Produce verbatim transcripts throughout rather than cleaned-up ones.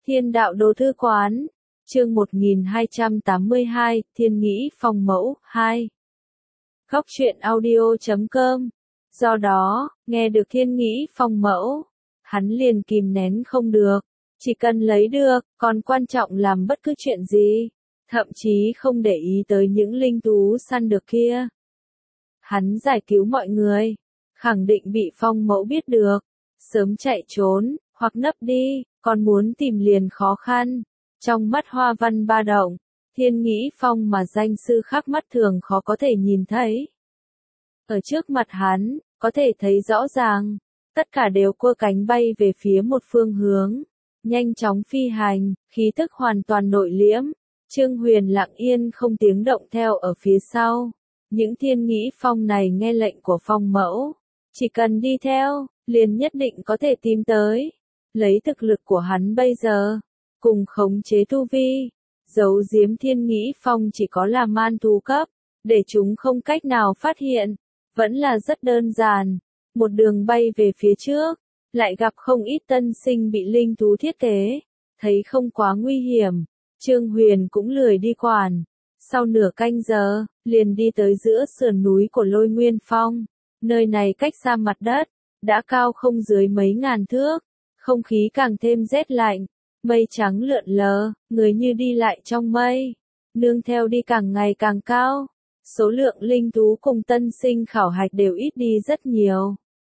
Thiên đạo đồ thư quán, chương một nghìn hai trăm tám mươi hai, Thiên nghĩ phong mẫu, hai. Góc truyện audio chấm com. Do đó, nghe được thiên nghĩ phong mẫu, hắn liền kìm nén không được, chỉ cần lấy được, còn quan trọng làm bất cứ chuyện gì, thậm chí không để ý tới những linh thú săn được kia. Hắn giải cứu mọi người, khẳng định bị phong mẫu biết được, sớm chạy trốn, hoặc nấp đi, còn muốn tìm liền khó khăn. Trong mắt Hoa Văn ba động, Thiên nghĩ phong mà danh sư khác mắt thường khó có thể nhìn thấy. Ở trước mặt hắn, có thể thấy rõ ràng, tất cả đều cua cánh bay về phía một phương hướng, nhanh chóng phi hành, khí tức hoàn toàn nội liễm. Trương Huyền lặng yên không tiếng động theo ở phía sau. Những thiên nghĩ phong này nghe lệnh của phong mẫu, chỉ cần đi theo, liền nhất định có thể tìm tới. Lấy thực lực của hắn bây giờ, cùng khống chế tu vi, giấu giếm thiên nghĩ phong chỉ có là man thú cấp, để chúng không cách nào phát hiện, vẫn là rất đơn giản. Một đường bay về phía trước, lại gặp không ít tân sinh bị linh thú thiết kế, thấy không quá nguy hiểm, Trương Huyền cũng lười đi quản. Sau nửa canh giờ, liền đi tới giữa sườn núi của Lôi Nguyên Phong, nơi này cách xa mặt đất, đã cao không dưới mấy ngàn thước, không khí càng thêm rét lạnh, mây trắng lượn lờ, người như đi lại trong mây, nương theo đi càng ngày càng cao, số lượng linh thú cùng tân sinh khảo hạch đều ít đi rất nhiều.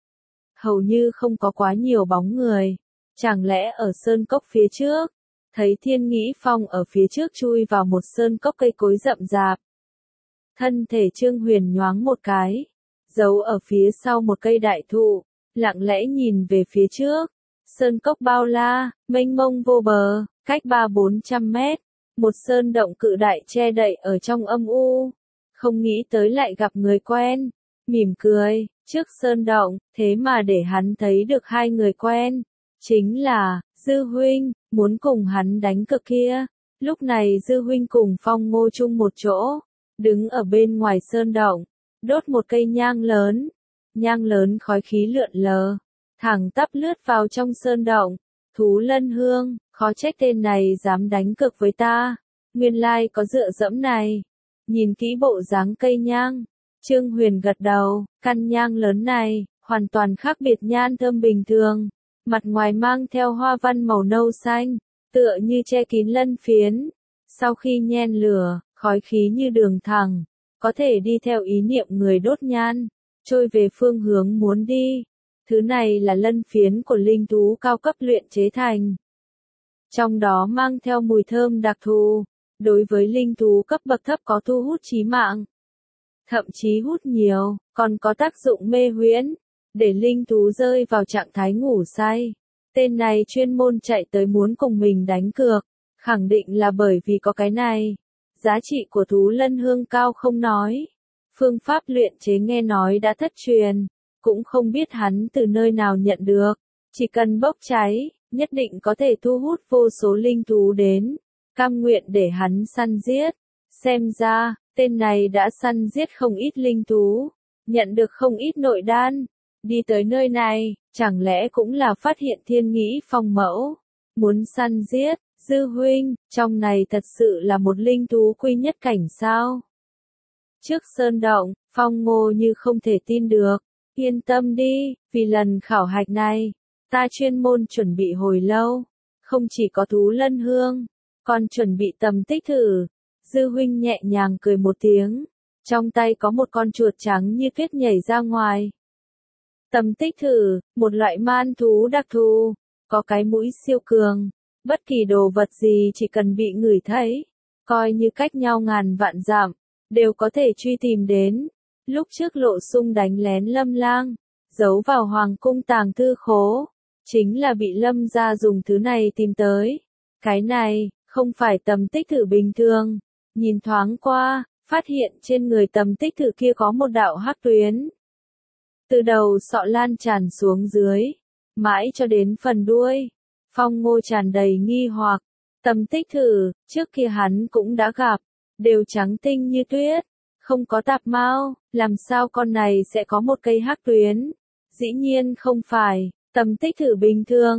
Hầu như không có quá nhiều bóng người, chẳng lẽ ở sơn cốc phía trước, thấy Thiên nghĩ phong ở phía trước chui vào một sơn cốc cây cối rậm rạp. Thân thể Trương Huyền nhoáng một cái, giấu ở phía sau một cây đại thụ, lặng lẽ nhìn về phía trước. Sơn cốc bao la, mênh mông vô bờ, cách ba bốn trăm mét, một sơn động cự đại che đậy ở trong âm u. Không nghĩ tới lại gặp người quen, mỉm cười, trước sơn động, thế mà để hắn thấy được hai người quen, chính là Dư huynh, muốn cùng hắn đánh cược kia. Lúc này Dư huynh cùng Phong Ngô chung một chỗ, đứng ở bên ngoài sơn động, đốt một cây nhang lớn, nhang lớn khói khí lượn lờ, thẳng tắp lướt vào trong sơn động. Thú lân hương, khó trách tên này dám đánh cược với ta, nguyên lai có dựa dẫm này. Nhìn kỹ bộ dáng cây nhang, Trương Huyền gật đầu, căn nhang lớn này, hoàn toàn khác biệt nhan thơm bình thường, mặt ngoài mang theo hoa văn màu nâu xanh, tựa như che kín lân phiến. Sau khi nhen lửa, khói khí như đường thẳng, có thể đi theo ý niệm người đốt nhan, trôi về phương hướng muốn đi. Thứ này là lân phiến của linh thú cao cấp luyện chế thành. Trong đó mang theo mùi thơm đặc thù, đối với linh thú cấp bậc thấp có thu hút chí mạng. Thậm chí hút nhiều, còn có tác dụng mê huyễn, để linh thú rơi vào trạng thái ngủ say. Tên này chuyên môn chạy tới muốn cùng mình đánh cược, khẳng định là bởi vì có cái này. Giá trị của thú lân hương cao không nói, phương pháp luyện chế nghe nói đã thất truyền, cũng không biết hắn từ nơi nào nhận được, chỉ cần bốc cháy, nhất định có thể thu hút vô số linh thú đến, cam nguyện để hắn săn giết. Xem ra, tên này đã săn giết không ít linh thú, nhận được không ít nội đan. Đi tới nơi này, chẳng lẽ cũng là phát hiện Thiên nghĩ phong mẫu, muốn săn giết. Dư huynh, trong này thật sự là một linh thú quy nhất cảnh sao? Trước sơn động, Phong Ngô như không thể tin được. Yên tâm đi, vì lần khảo hạch này, ta chuyên môn chuẩn bị hồi lâu, không chỉ có thú lân hương, còn chuẩn bị tầm tích thử. Dư huynh nhẹ nhàng cười một tiếng, trong tay có một con chuột trắng như tuyết nhảy ra ngoài. Tầm tích thử, một loại man thú đặc thù, có cái mũi siêu cường, bất kỳ đồ vật gì chỉ cần bị ngửi thấy, coi như cách nhau ngàn vạn dặm, đều có thể truy tìm đến. Lúc trước Lộ Sung đánh lén Lâm Lang, giấu vào hoàng cung tàng thư khố, chính là bị Lâm gia dùng thứ này tìm tới. Cái này, không phải tầm tích thử bình thường, nhìn thoáng qua, phát hiện trên người tầm tích thử kia có một đạo hắc tuyến. Từ đầu sọ lan tràn xuống dưới, mãi cho đến phần đuôi. Phong Ngô tràn đầy nghi hoặc, tầm tích thử, trước kia hắn cũng đã gặp, đều trắng tinh như tuyết, không có tạp mao, làm sao con này sẽ có một cây hắc tuyến? Dĩ nhiên không phải, tầm tích thử bình thường,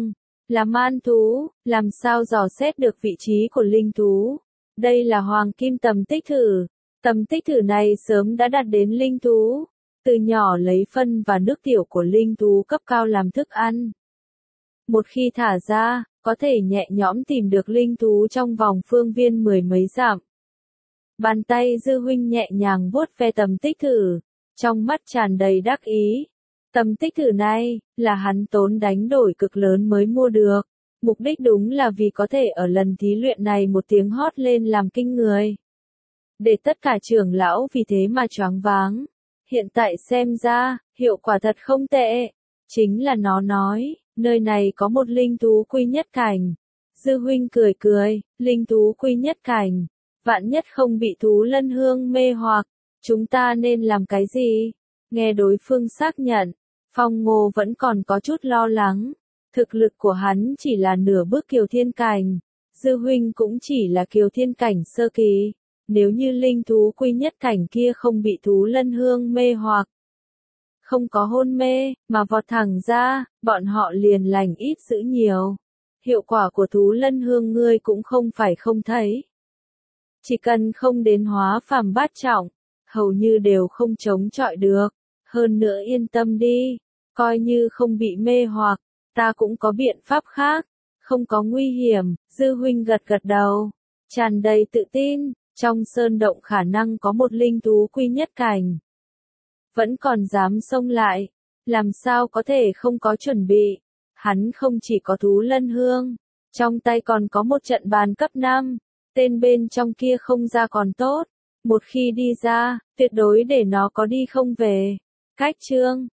Là man thú, làm sao dò xét được vị trí của linh thú? Đây là hoàng kim tầm tích thử. Tầm tích thử này sớm đã đạt đến linh thú. Từ nhỏ lấy phân và nước tiểu của linh thú cấp cao làm thức ăn. Một khi thả ra, có thể nhẹ nhõm tìm được linh thú trong vòng phương viên mười mấy dặm. Bàn tay Dư huynh nhẹ nhàng vuốt ve tầm tích thử, trong mắt tràn đầy đắc ý. Tầm tích thử này, là hắn tốn đánh đổi cực lớn mới mua được. Mục đích đúng là vì có thể ở lần thí luyện này một tiếng hót lên làm kinh người. Để tất cả trưởng lão vì thế mà choáng váng. Hiện tại xem ra, hiệu quả thật không tệ. Chính là nó nói, nơi này có một linh thú quy nhất cảnh. Dư huynh cười cười, linh thú quy nhất cảnh. Vạn nhất không bị thú lân hương mê hoặc, chúng ta nên làm cái gì? Nghe đối phương xác nhận, Phong Ngô vẫn còn có chút lo lắng. Thực lực của hắn chỉ là nửa bước kiều thiên cảnh. Dư huynh cũng chỉ là kiều thiên cảnh sơ kỳ. Nếu như linh thú quy nhất cảnh kia không bị thú lân hương mê hoặc, không có hôn mê, mà vọt thẳng ra, bọn họ liền lành ít dữ nhiều. Hiệu quả của thú lân hương ngươi cũng không phải không thấy. Chỉ cần không đến hóa phàm bát trọng, hầu như đều không chống chọi được. Hơn nữa yên tâm đi, coi như không bị mê hoặc, ta cũng có biện pháp khác, không có nguy hiểm. Dư huynh gật gật đầu, tràn đầy tự tin, trong sơn động khả năng có một linh thú quy nhất cảnh. Vẫn còn dám xông lại, làm sao có thể không có chuẩn bị. Hắn không chỉ có thú lân hương, trong tay còn có một trận bàn cấp năm, tên bên trong kia không ra còn tốt, một khi đi ra, tuyệt đối để nó có đi không về. Cách chương